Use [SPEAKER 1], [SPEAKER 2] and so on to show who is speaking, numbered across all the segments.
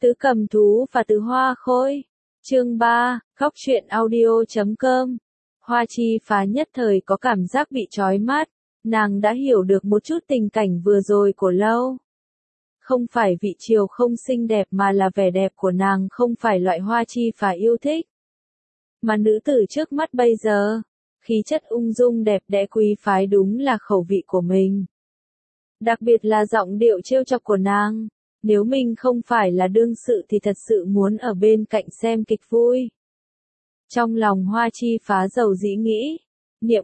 [SPEAKER 1] Tứ Cầm Thú và Tứ Hoa Khôi. Chương 3, Góc truyện audio.com. Hoa Chi Phá nhất thời có cảm giác bị chói mắt, nàng đã hiểu được một chút tình cảnh vừa rồi của Lâu. Không phải vị triều không xinh đẹp mà là vẻ đẹp của nàng không phải loại Hoa Chi Phá yêu thích. Mà nữ tử trước mắt bây giờ, khí chất ung dung đẹp đẽ quý phái đúng là khẩu vị của mình. Đặc biệt là giọng điệu trêu chọc của nàng, nếu mình không phải là đương sự thì thật sự muốn ở bên cạnh xem kịch vui. Trong lòng Hoa Chi Phá dầu dĩ nghĩ, Niệm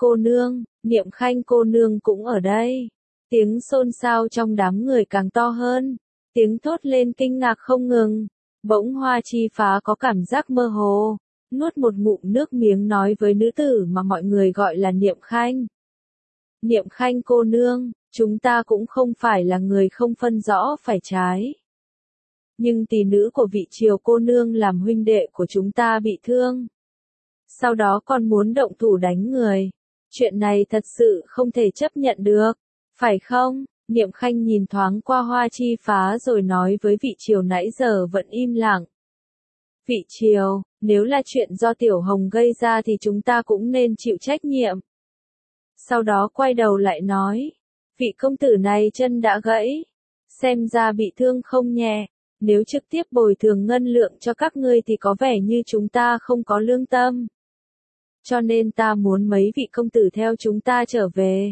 [SPEAKER 1] Khanh cô nương cũng ở đây. Tiếng xôn xao trong đám người càng to hơn, tiếng thốt lên kinh ngạc không ngừng. Bỗng Hoa Chi Phá có cảm giác mơ hồ, nuốt một ngụm nước miếng nói với nữ tử mà mọi người gọi là Niệm Khanh. Niệm Khanh cô nương, chúng ta cũng không phải là người không phân rõ phải trái. Nhưng tỷ nữ của vị triều cô nương làm huynh đệ của chúng ta bị thương. Sau đó còn muốn động thủ đánh người. Chuyện này thật sự không thể chấp nhận được, phải không? Niệm Khanh nhìn thoáng qua Hoa Chi Phá rồi nói với vị triều nãy giờ vẫn im lặng. Vị triều, nếu là chuyện do Tiểu Hồng gây ra thì chúng ta cũng nên chịu trách nhiệm. Sau đó quay đầu lại nói, vị công tử này chân đã gãy, xem ra bị thương không nhẹ, nếu trực tiếp bồi thường ngân lượng cho các ngươi thì có vẻ như chúng ta không có lương tâm. Cho nên ta muốn mấy vị công tử theo chúng ta trở về.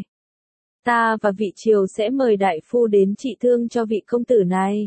[SPEAKER 1] Ta và vị triều sẽ mời đại phu đến trị thương cho vị công tử này.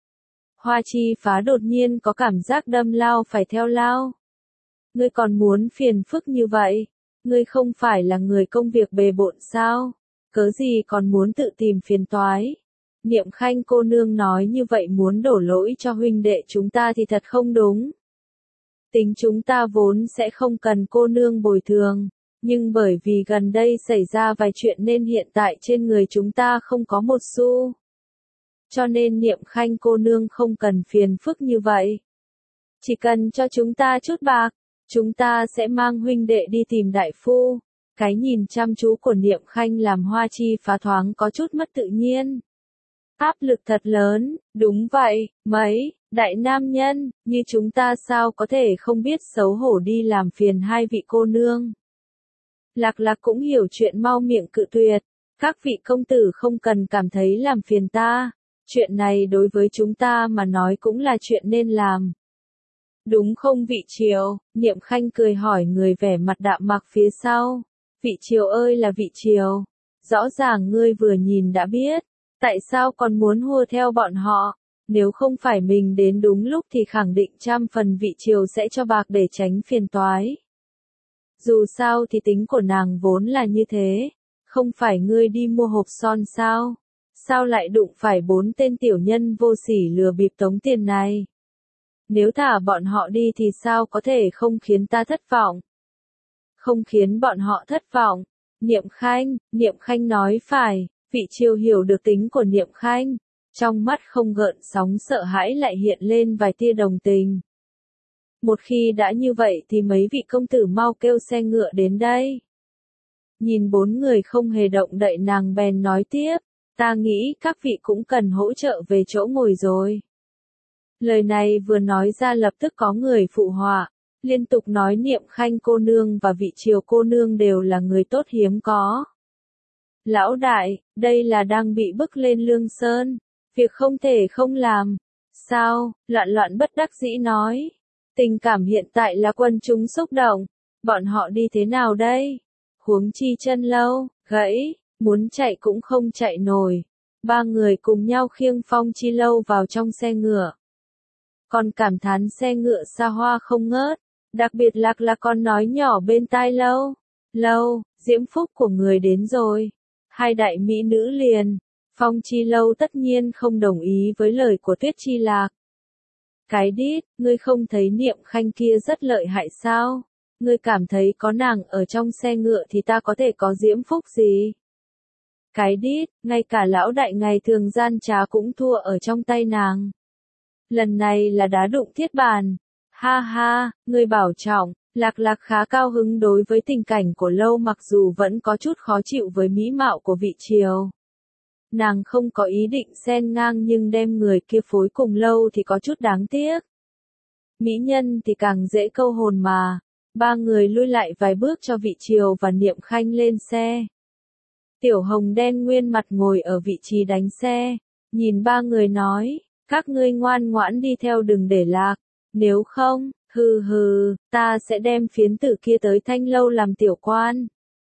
[SPEAKER 1] Hoa Chi Phá đột nhiên có cảm giác đâm lao phải theo lao. Ngươi còn muốn phiền phức như vậy? Ngươi không phải là người công việc bề bộn sao? Cớ gì còn muốn tự tìm phiền toái? Niệm Khanh cô nương nói như vậy muốn đổ lỗi cho huynh đệ chúng ta thì thật không đúng. Tính chúng ta vốn sẽ không cần cô nương bồi thường, nhưng bởi vì gần đây xảy ra vài chuyện nên hiện tại trên người chúng ta không có một xu. Cho nên Niệm Khanh cô nương không cần phiền phức như vậy. Chỉ cần cho chúng ta chút bạc, chúng ta sẽ mang huynh đệ đi tìm đại phu. Cái nhìn chăm chú của Niệm Khanh làm Hoa Chi Phá thoáng có chút mất tự nhiên. Áp lực thật lớn, đúng vậy, mấy, đại nam nhân, như chúng ta sao có thể không biết xấu hổ đi làm phiền hai vị cô nương. Lạc Lạc cũng hiểu chuyện mau miệng cự tuyệt, các vị công tử không cần cảm thấy làm phiền ta, chuyện này đối với chúng ta mà nói cũng là chuyện nên làm. Đúng không vị triều? Niệm Khanh cười hỏi người vẻ mặt đạm mạc phía sau. Vị triều ơi là vị triều, rõ ràng ngươi vừa nhìn đã biết, tại sao còn muốn hùa theo bọn họ, nếu không phải mình đến đúng lúc thì khẳng định 100% vị triều sẽ cho bạc để tránh phiền toái. Dù sao thì tính của nàng vốn là như thế, không phải ngươi đi mua hộp son sao? Sao lại đụng phải 4 tên tiểu nhân vô sỉ lừa bịp tống tiền này? Nếu thả bọn họ đi thì sao có thể không khiến ta thất vọng? Không khiến bọn họ thất vọng. Niệm Khanh nói phải, vị triều hiểu được tính của Niệm Khanh, trong mắt không gợn sóng sợ hãi lại hiện lên vài tia đồng tình. Một khi đã như vậy thì mấy vị công tử mau kêu xe ngựa đến đây. Nhìn 4 người không hề động đậy nàng bèn nói tiếp, ta nghĩ các vị cũng cần hỗ trợ về chỗ ngồi rồi. Lời này vừa nói ra lập tức có người phụ họa, liên tục nói Niệm Khanh cô nương và vị triều cô nương đều là người tốt hiếm có. Lão đại, đây là đang bị bức lên lương sơn, việc không thể không làm. Sao? Loạn bất đắc dĩ nói. Tình cảm hiện tại là quân chúng xúc động, bọn họ đi thế nào đây? Huống chi chân Lâu, gãy, muốn chạy cũng không chạy nổi. 3 người cùng nhau khiêng Phong Chi Lâu vào trong xe ngựa. Còn cảm thán xe ngựa xa hoa không ngớt, đặc biệt là con nói nhỏ bên tai Lâu, diễm phúc của người đến rồi. 2 đại mỹ nữ liền, Phong Chi Lâu tất nhiên không đồng ý với lời của Tuyết Chi Lạc. Cái đít, ngươi không thấy Niệm Khanh kia rất lợi hại sao? Ngươi cảm thấy có nàng ở trong xe ngựa thì ta có thể có diễm phúc gì? Cái đít, ngay cả lão đại ngày thường gian trá cũng thua ở trong tay nàng. Lần này là đá đụng thiết bàn. Ha ha, ngươi bảo trọng. Lạc Lạc khá cao hứng đối với tình cảnh của Lâu mặc dù vẫn có chút khó chịu với mỹ mạo của vị triều. Nàng không có ý định xen ngang nhưng đem người kia phối cùng Lâu thì có chút đáng tiếc. Mỹ nhân thì càng dễ câu hồn mà. Ba người lui lại vài bước cho Vị Triều và Niệm Khanh lên xe. Tiểu Hồng đen nguyên mặt ngồi ở vị trí đánh xe, nhìn ba người nói, các ngươi ngoan ngoãn đi theo đừng để lạc, nếu không, hừ hừ, ta sẽ đem phiến tử kia tới Thanh Lâu làm tiểu quan.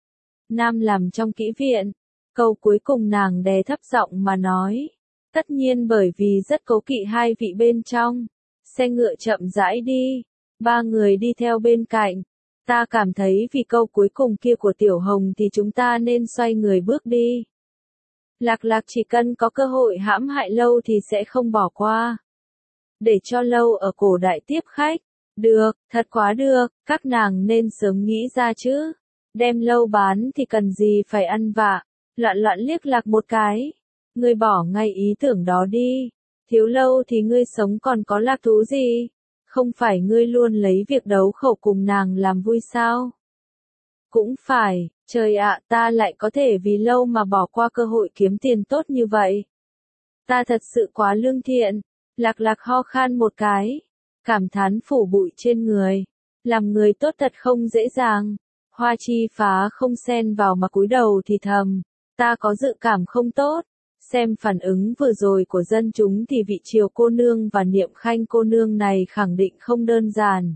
[SPEAKER 1] Nam làm trong kỹ viện, câu cuối cùng nàng đè thấp giọng mà nói, tất nhiên bởi vì rất cố kỵ hai vị bên trong, xe ngựa chậm rãi đi, ba người đi theo bên cạnh. Ta cảm thấy vì câu cuối cùng kia của Tiểu Hồng thì chúng ta nên xoay người bước đi. Lạc Lạc chỉ cần có cơ hội hãm hại Lâu thì sẽ không bỏ qua. Để cho Lâu ở cổ đại tiếp khách. Được, thật quá được, các nàng nên sớm nghĩ ra chứ. Đem Lâu bán thì cần gì phải ăn vạ. Loạn loạn liếc Lạc một cái. Ngươi bỏ ngay ý tưởng đó đi. Thiếu Lâu thì ngươi sống còn có lạc thú gì? Không phải ngươi luôn lấy việc đấu khẩu cùng nàng làm vui sao? Cũng phải, trời ạ, ta lại có thể vì Lâu mà bỏ qua cơ hội kiếm tiền tốt như vậy. Ta thật sự quá lương thiện. Lạc Lạc ho khan một cái, cảm thán phủ bụi trên người. Làm người tốt thật không dễ dàng. Hoa Chi Phá không xen vào mà cúi đầu thì thầm, ta có dự cảm không tốt. Xem phản ứng vừa rồi của dân chúng thì Vị Triều cô nương và Niệm Khanh cô nương này khẳng định không đơn giản.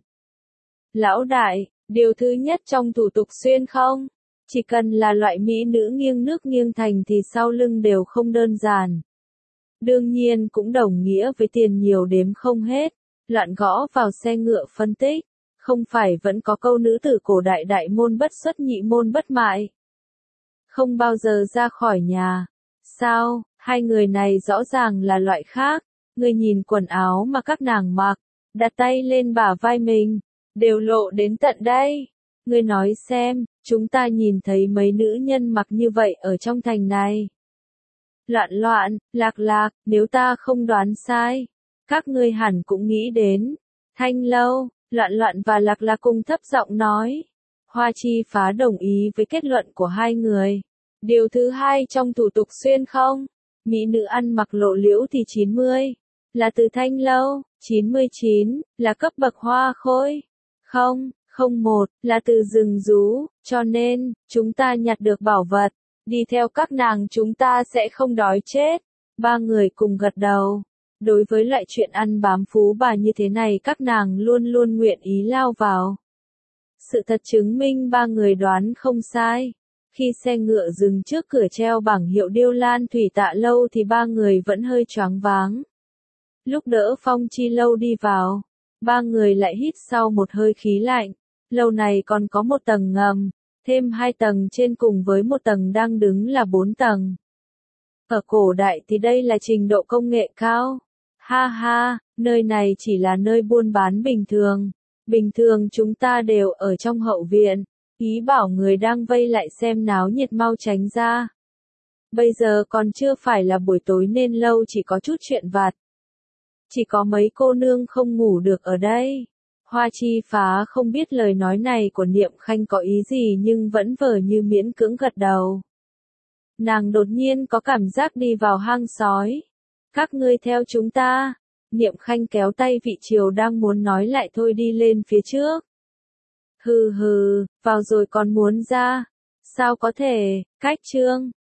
[SPEAKER 1] Lão đại, điều thứ nhất trong thủ tục xuyên không? Chỉ cần là loại mỹ nữ nghiêng nước nghiêng thành thì sau lưng đều không đơn giản. Đương nhiên cũng đồng nghĩa với tiền nhiều đếm không hết. Loạn gõ vào xe ngựa phân tích. Không phải vẫn có câu nữ tử cổ đại đại môn bất xuất nhị môn bất mại. Không bao giờ ra khỏi nhà. Sao, hai người này rõ ràng là loại khác. Ngươi nhìn quần áo mà các nàng mặc, đặt tay lên bả vai mình, đều lộ đến tận đây. Ngươi nói xem, chúng ta nhìn thấy mấy nữ nhân mặc như vậy ở trong thành này. Loạn loạn, Lạc Lạc, nếu ta không đoán sai, các ngươi hẳn cũng nghĩ đến. Thanh Lâu, Loạn Loạn và Lạc Lạc cùng thấp giọng nói. Hoa Chi Phá đồng ý với kết luận của hai người. Điều thứ hai trong thủ tục xuyên không? Mỹ nữ ăn mặc lộ liễu thì 90. Là từ Thanh Lâu, 99, là cấp bậc hoa khôi. Không, 01, là từ rừng rú, cho nên, chúng ta nhặt được bảo vật. Đi theo các nàng chúng ta sẽ không đói chết. Ba người cùng gật đầu. Đối với loại chuyện ăn bám phú bà như thế này các nàng luôn luôn nguyện ý lao vào. Sự thật chứng minh ba người đoán không sai. Khi xe ngựa dừng trước cửa treo bảng hiệu Điêu Lan Thủy Tạ Lâu thì ba người vẫn hơi choáng váng. Lúc đỡ Phong Chi Lâu đi vào, ba người lại hít sau một hơi khí lạnh. Lâu này còn có một tầng ngầm, thêm 2 tầng trên cùng với một tầng đang đứng là 4 tầng. Ở cổ đại thì đây là trình độ công nghệ cao. Ha ha, nơi này chỉ là nơi buôn bán bình thường. Bình thường chúng ta đều ở trong hậu viện. Ý bảo người đang vây lại xem náo nhiệt mau tránh ra. Bây giờ còn chưa phải là buổi tối nên Lâu chỉ có chút chuyện vặt. Chỉ có mấy cô nương không ngủ được ở đây. Hoa Chi Phá không biết lời nói này của Niệm Khanh có ý gì nhưng vẫn vờ như miễn cưỡng gật đầu. Nàng đột nhiên có cảm giác đi vào hang sói. Các ngươi theo chúng ta. Niệm Khanh kéo tay Vị Triều đang muốn nói lại thôi đi lên phía trước. Hừ hừ, vào rồi còn muốn ra. Sao có thể, cách chương.